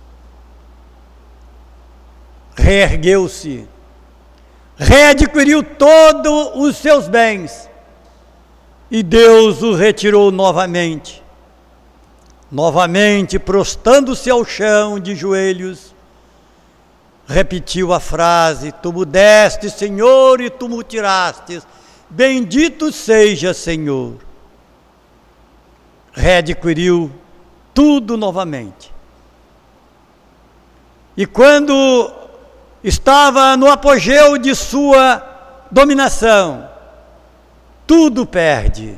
C: Reergueu-se, readquiriu todos os seus bens e Deus o retirou novamente. Novamente, prostrando-se ao chão de joelhos, repetiu a frase: tu me deste, Senhor, e tu me tiraste, bendito seja, Senhor. Readquiriu tudo novamente. E quando estava no apogeu de sua dominação, tudo perde.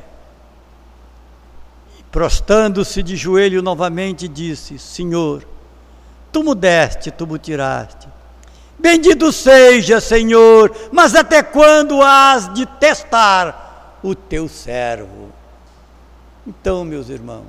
C: Prostrando-se de joelho novamente, disse: Senhor, tu me deste, tu me tiraste, Bendito seja, Senhor, mas até quando hás de testar o teu servo? Então, meus irmãos,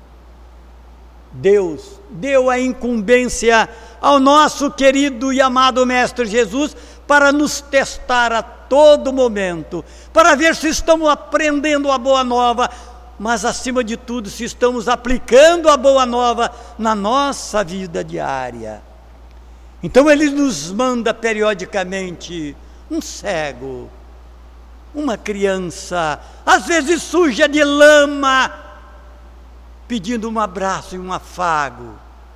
C: Deus deu a incumbência ao nosso querido e amado Mestre Jesus para nos testar a todo momento, para ver se estamos aprendendo a boa nova, mas acima de tudo, se estamos aplicando a boa nova na nossa vida diária. Então Ele nos manda periodicamente um cego, uma criança, às vezes suja de lama, pedindo um abraço e um afago.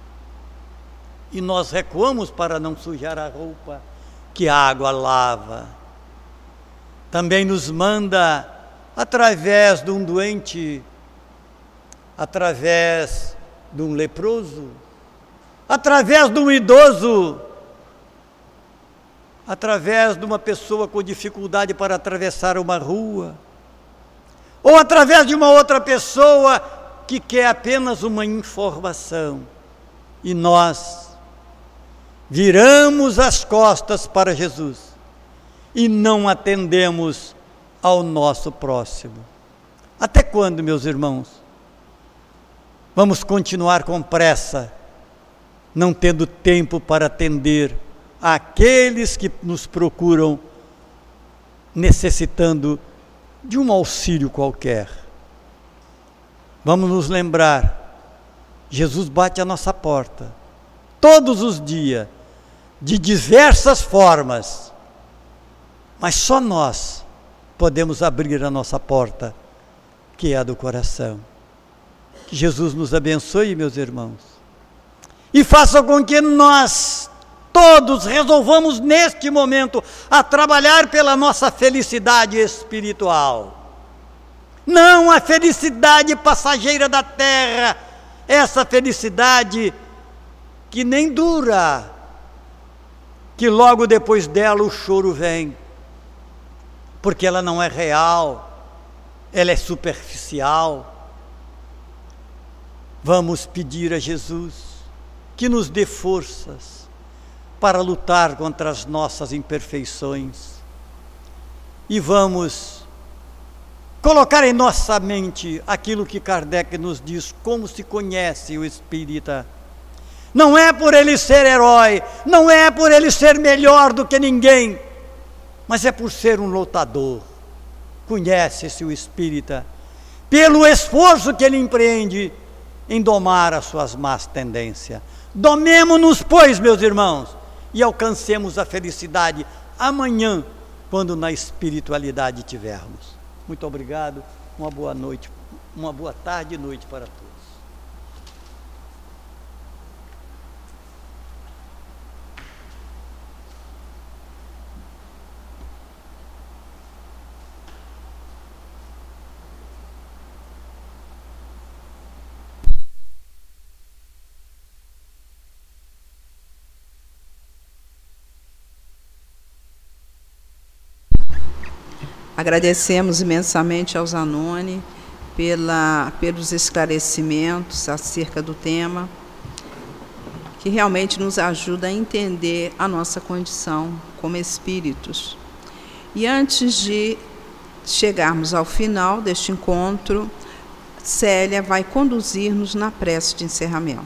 C: E nós recuamos para não sujar a roupa que a água lava. Também nos manda através de um doente, através de um leproso, através de um idoso, através de uma pessoa com dificuldade para atravessar uma rua, ou através de uma outra pessoa que quer apenas uma informação. E nós viramos as costas para Jesus e não atendemos ao nosso próximo. Até quando, meus irmãos? Vamos continuar com pressa, não tendo tempo para atender àqueles que nos procuram, necessitando de um auxílio qualquer. Vamos nos lembrar, Jesus bate à nossa porta, todos os dias, de diversas formas, mas só nós podemos abrir a nossa porta, que é a do coração. Que Jesus nos abençoe, meus irmãos, e faça com que nós todos resolvamos neste momento a trabalhar pela nossa felicidade espiritual. Não a felicidade passageira da terra, essa felicidade que nem dura, que logo depois dela o choro vem, porque ela não é real, ela é superficial. Vamos pedir a Jesus que nos dê forças para lutar contra as nossas imperfeições, e vamos colocar em nossa mente aquilo que Kardec nos diz, como se conhece o espírita. Não é por ele ser herói, não é por ele ser melhor do que ninguém, mas é por ser um lutador. Conhece-se o espírita pelo esforço que ele empreende em domar as suas más tendências. Domemo-nos, pois, meus irmãos, e alcancemos a felicidade amanhã, quando na espiritualidade tivermos. Muito obrigado, uma boa noite, uma boa tarde e noite para todos.
A: Agradecemos imensamente ao Zanoni pela, pelos esclarecimentos acerca do tema, que realmente nos ajuda a entender a nossa condição como espíritos. E antes de chegarmos ao final deste encontro, Célia vai conduzir-nos na prece de encerramento.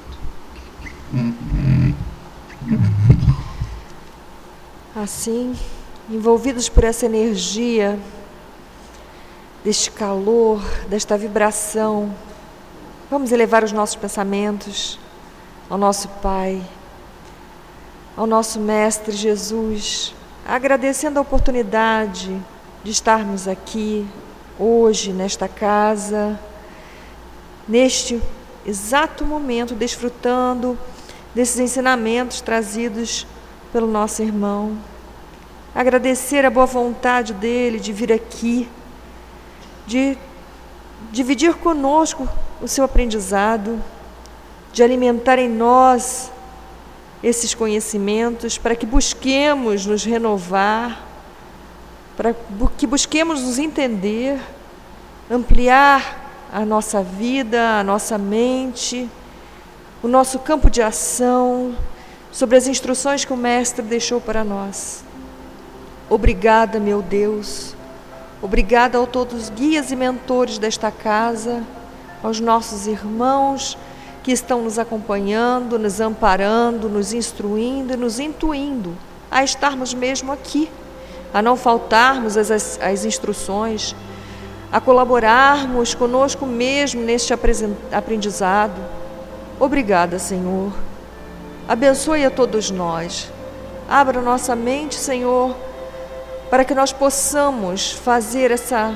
B: Assim, envolvidos por essa energia, deste calor, desta vibração, vamos elevar os nossos pensamentos ao nosso Pai, ao nosso Mestre Jesus, agradecendo a oportunidade de estarmos aqui hoje, nesta casa, neste exato momento, desfrutando desses ensinamentos trazidos pelo nosso irmão. Agradecer a boa vontade dele de vir aqui, de dividir conosco o seu aprendizado, de alimentar em nós esses conhecimentos, para que busquemos nos renovar, para que busquemos nos entender, ampliar a nossa vida, a nossa mente, o nosso campo de ação, sobre as instruções que o Mestre deixou para nós. Obrigada, meu Deus. Obrigada a todos os guias e mentores desta casa, aos nossos irmãos que estão nos acompanhando, nos amparando, nos instruindo e nos intuindo a estarmos mesmo aqui, a não faltarmos as, as, as instruções, a colaborarmos conosco mesmo neste aprendizado. Obrigada, Senhor. Abençoe a todos nós. Abra nossa mente, Senhor, para que nós possamos fazer essa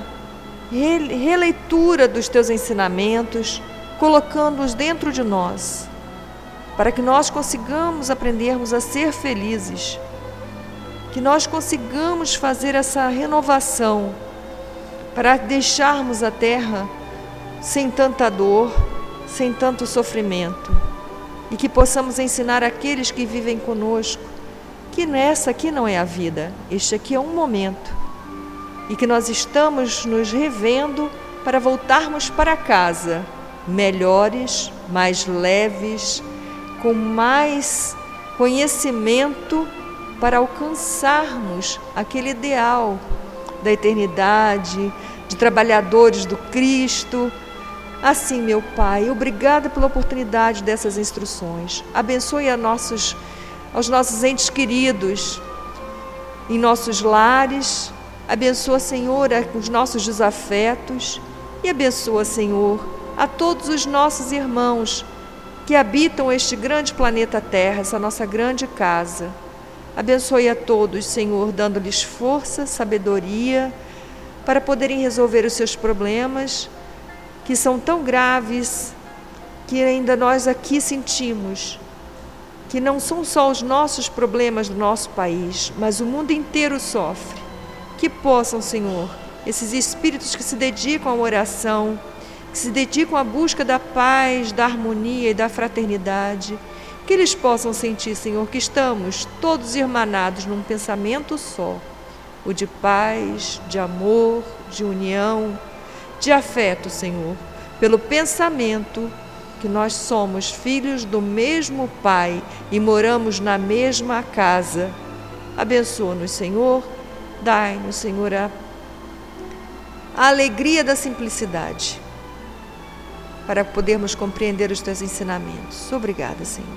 B: releitura dos Teus ensinamentos, colocando-os dentro de nós, para que nós consigamos aprendermos a ser felizes, que nós consigamos fazer essa renovação, para deixarmos a terra sem tanta dor, sem tanto sofrimento, e que possamos ensinar aqueles que vivem conosco que nessa aqui não é a vida, este aqui é um momento, e que nós estamos nos revendo para voltarmos para casa melhores, mais leves, com mais conhecimento para alcançarmos aquele ideal da eternidade, de trabalhadores do Cristo. Assim, meu Pai, obrigada pela oportunidade dessas instruções. Abençoe a nossos, aos nossos entes queridos em nossos lares. Abençoa, Senhor, os nossos desafetos. E abençoa, Senhor, a todos os nossos irmãos que habitam este grande planeta Terra, essa nossa grande casa. Abençoe a todos, Senhor, dando-lhes força, sabedoria, para poderem resolver os seus problemas, que são tão graves, que ainda nós aqui sentimos, que não são só os nossos problemas do nosso país, mas o mundo inteiro sofre. Que possam, Senhor, esses espíritos que se dedicam à oração, que se dedicam à busca da paz, da harmonia e da fraternidade, que eles possam sentir, Senhor, que estamos todos irmanados num pensamento só, o de paz, de amor, de união, de afeto, Senhor, pelo pensamento que nós somos filhos do mesmo Pai e moramos na mesma casa. Abençoa-nos, Senhor, dai-nos, Senhor, a, a alegria da simplicidade, para podermos compreender os Teus ensinamentos. Obrigada, Senhor.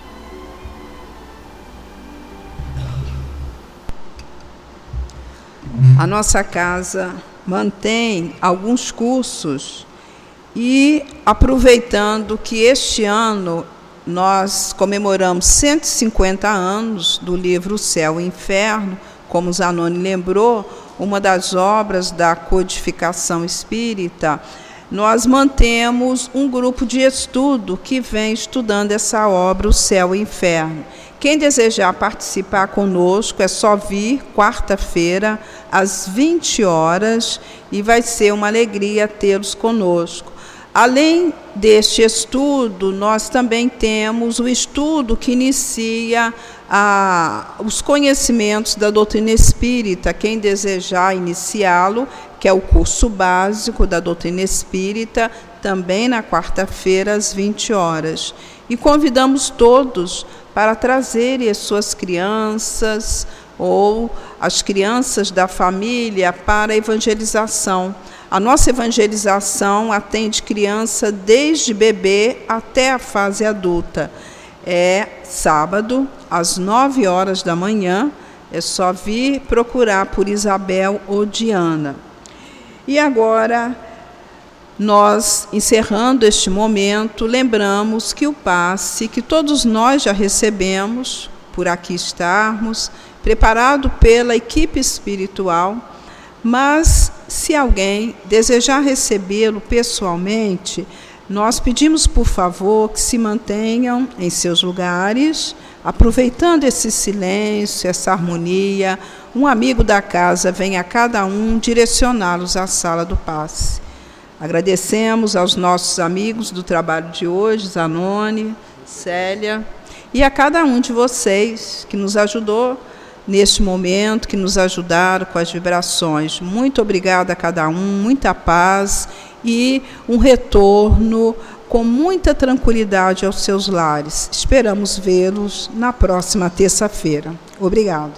A: A nossa casa mantém alguns cursos e, aproveitando que este ano nós comemoramos cento e cinquenta anos do livro O Céu e o Inferno, como Zanoni lembrou, uma das obras da codificação espírita, nós mantemos um grupo de estudo que vem estudando essa obra, O Céu e o Inferno. Quem desejar participar conosco é só vir quarta-feira, às vinte horas, e vai ser uma alegria tê-los conosco. Além deste estudo, nós também temos o estudo que inicia a, os conhecimentos da doutrina espírita. Quem desejar iniciá-lo, que é o curso básico da doutrina espírita, também na quarta-feira, às vinte horas. E convidamos todos para trazerem as suas crianças ou as crianças da família para a evangelização. A nossa evangelização atende criança desde bebê até a fase adulta. É sábado, às nove horas da manhã, é só vir procurar por Isabel ou Diana. E agora, nós, encerrando este momento, lembramos que o passe que todos nós já recebemos, por aqui estarmos, preparado pela equipe espiritual, mas se alguém desejar recebê-lo pessoalmente, nós pedimos, por favor, que se mantenham em seus lugares, aproveitando esse silêncio, essa harmonia. Um amigo da casa vem a cada um direcioná-los à sala do passe. Agradecemos aos nossos amigos do trabalho de hoje, Zanoni, Célia, e a cada um de vocês que nos ajudou neste momento, que nos ajudaram com as vibrações. Muito obrigada a cada um, muita paz e um retorno com muita tranquilidade aos seus lares. Esperamos vê-los na próxima terça-feira. Obrigado.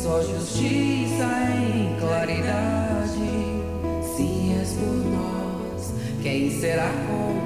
D: só justiça em claridade. Se és por nós, quem será contra?